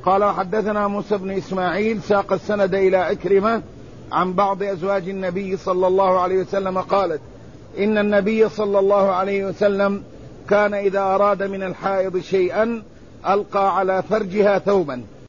قال حدثنا موسى بن إسماعيل ساق السند إلى عكرمة عن بعض أزواج النبي صلى الله عليه وسلم قالت إن النبي صلى الله عليه وسلم كان إذا أراد من الحائض شيئا ألقى على فرجها ثوبا